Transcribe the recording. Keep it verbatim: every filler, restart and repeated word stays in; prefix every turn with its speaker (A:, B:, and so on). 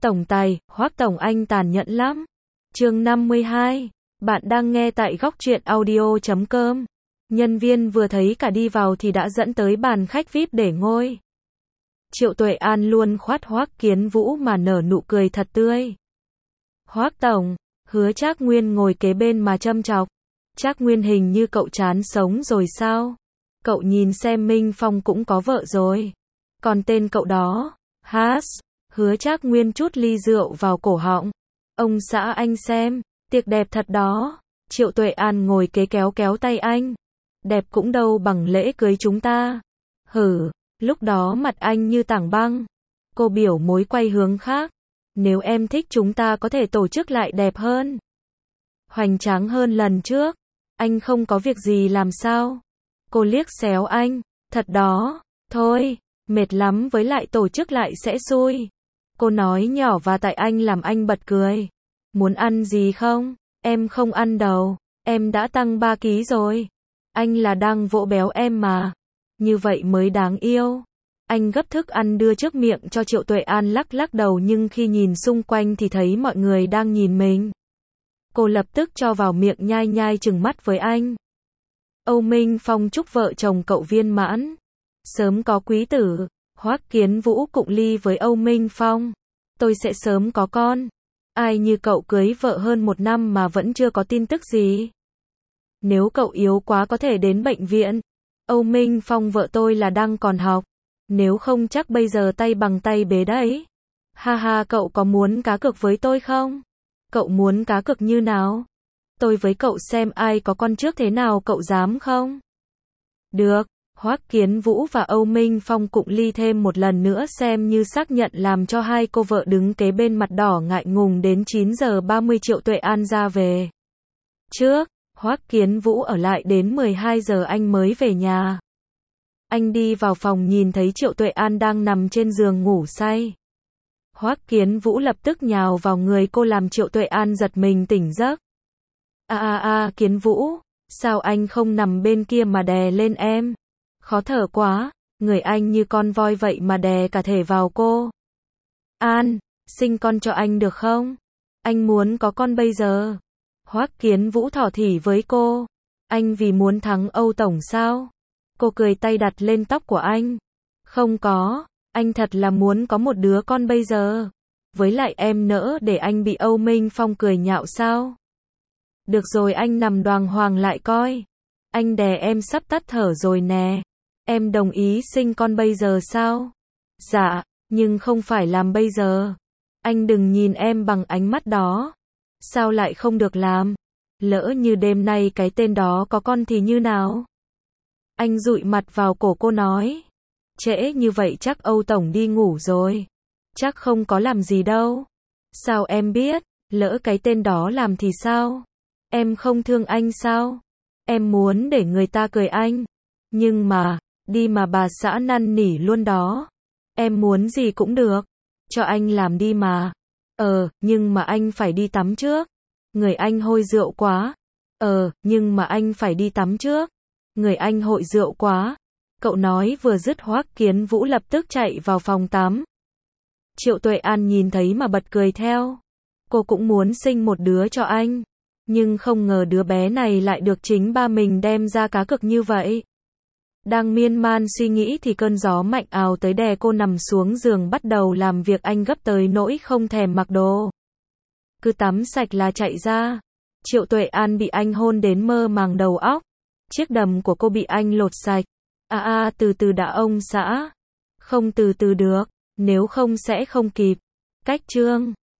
A: Tổng tài, Hoắc Tổng anh tàn nhẫn lắm. Chương năm mươi hai. Bạn đang nghe tại góc truyện audio chấm com. Nhân viên vừa thấy cả đi vào thì đã dẫn tới bàn khách vi ai pi để ngồi. Triệu Tuệ An luôn khoát Hoắc Kiến Vũ mà nở nụ cười thật tươi. Hoắc Tổng, Hứa Trác Nguyên ngồi kế bên mà châm chọc. Trác Nguyên hình như cậu chán sống rồi sao? Cậu nhìn xem Minh Phong cũng có vợ rồi. Còn tên cậu đó, Has, Hứa Trác Nguyên chút ly rượu vào cổ họng. Ông xã anh xem, tiệc đẹp thật đó. Triệu Tuệ An ngồi kế kéo kéo tay anh. Đẹp cũng đâu bằng lễ cưới chúng ta. Hử, lúc đó mặt anh như tảng băng. Cô biểu mối quay hướng khác. Nếu em thích chúng ta có thể tổ chức lại đẹp hơn, hoành tráng hơn lần trước. Anh không có việc gì làm sao? Cô liếc xéo anh. Thật đó, thôi, mệt lắm với lại tổ chức lại sẽ xui. Cô nói nhỏ và tại anh làm anh bật cười. Muốn ăn gì không? Em không ăn đâu. Em đã tăng ba ký rồi. Anh là đang vỗ béo em mà. Như vậy mới đáng yêu. Anh gấp thức ăn đưa trước miệng cho Triệu Tuệ An lắc lắc đầu nhưng khi nhìn xung quanh thì thấy mọi người đang nhìn mình. Cô lập tức cho vào miệng nhai nhai trừng mắt với anh. Âu Minh Phong chúc vợ chồng cậu viên mãn. Sớm có quý tử. Hoắc Kiến Vũ cụng ly với Âu Minh Phong. Tôi sẽ sớm có con. Ai như cậu cưới vợ hơn một năm mà vẫn chưa có tin tức gì. Nếu cậu yếu quá có thể đến bệnh viện. Âu Minh Phong vợ tôi là đang còn học. Nếu không chắc bây giờ tay bằng tay bế đấy. Ha ha, cậu có muốn cá cược với tôi không? Cậu muốn cá cược như nào? Tôi với cậu xem ai có con trước thế nào, cậu dám không? Được. Hoắc Kiến Vũ và Âu Minh Phong cụng ly thêm một lần nữa xem như xác nhận làm cho hai cô vợ đứng kế bên mặt đỏ ngại ngùng. Đến chín giờ ba mươi Triệu Tuệ An ra về. Trước, Hoắc Kiến Vũ ở lại đến mười hai giờ anh mới về nhà. Anh đi vào phòng nhìn thấy Triệu Tuệ An đang nằm trên giường ngủ say. Hoắc Kiến Vũ lập tức nhào vào người cô làm Triệu Tuệ An giật mình tỉnh giấc. A a a, Kiến Vũ, sao anh không nằm bên kia mà đè lên em? Khó thở quá, người anh như con voi vậy mà đè cả thể vào cô. An, sinh con cho anh được không? Anh muốn có con bây giờ. Hoắc Kiến Vũ thỏ thỉ với cô. Anh vì muốn thắng Âu Tổng sao? Cô cười tay đặt lên tóc của anh. Không có, anh thật là muốn có một đứa con bây giờ. Với lại em nỡ để anh bị Âu Minh Phong cười nhạo sao? Được rồi, anh nằm đoàng hoàng lại coi. Anh đè em sắp tắt thở rồi nè. Em đồng ý sinh con bây giờ sao? Dạ, nhưng không phải làm bây giờ. Anh đừng nhìn em bằng ánh mắt đó. Sao lại không được làm? Lỡ như đêm nay cái tên đó có con thì như nào? Anh dụi mặt vào cổ cô nói. Trễ như vậy chắc Âu Tổng đi ngủ rồi. Chắc không có làm gì đâu. Sao em biết? Lỡ cái tên đó làm thì sao? Em không thương anh sao? Em muốn để người ta cười anh. Nhưng mà, đi mà bà xã năn nỉ luôn đó. Em muốn gì cũng được. Cho anh làm đi mà. Ờ, nhưng mà anh phải đi tắm trước. Người anh hôi rượu quá. Ờ, nhưng mà anh phải đi tắm trước. Người anh hội rượu quá. Cậu nói vừa dứt Hoắc Kiến Vũ lập tức chạy vào phòng tắm. Triệu Tuệ An nhìn thấy mà bật cười theo. Cô cũng muốn sinh một đứa cho anh. Nhưng không ngờ đứa bé này lại được chính ba mình đem ra cá cược như vậy. Đang miên man suy nghĩ thì cơn gió mạnh ào tới đè cô nằm xuống giường bắt đầu làm việc anh gấp tới nỗi không thèm mặc đồ. Cứ tắm sạch là chạy ra. Triệu Tuệ An bị anh hôn đến mơ màng đầu óc. Chiếc đầm của cô bị anh lột sạch. À à, từ từ đã ông xã. Không từ từ được, nếu không sẽ không kịp. Cách chương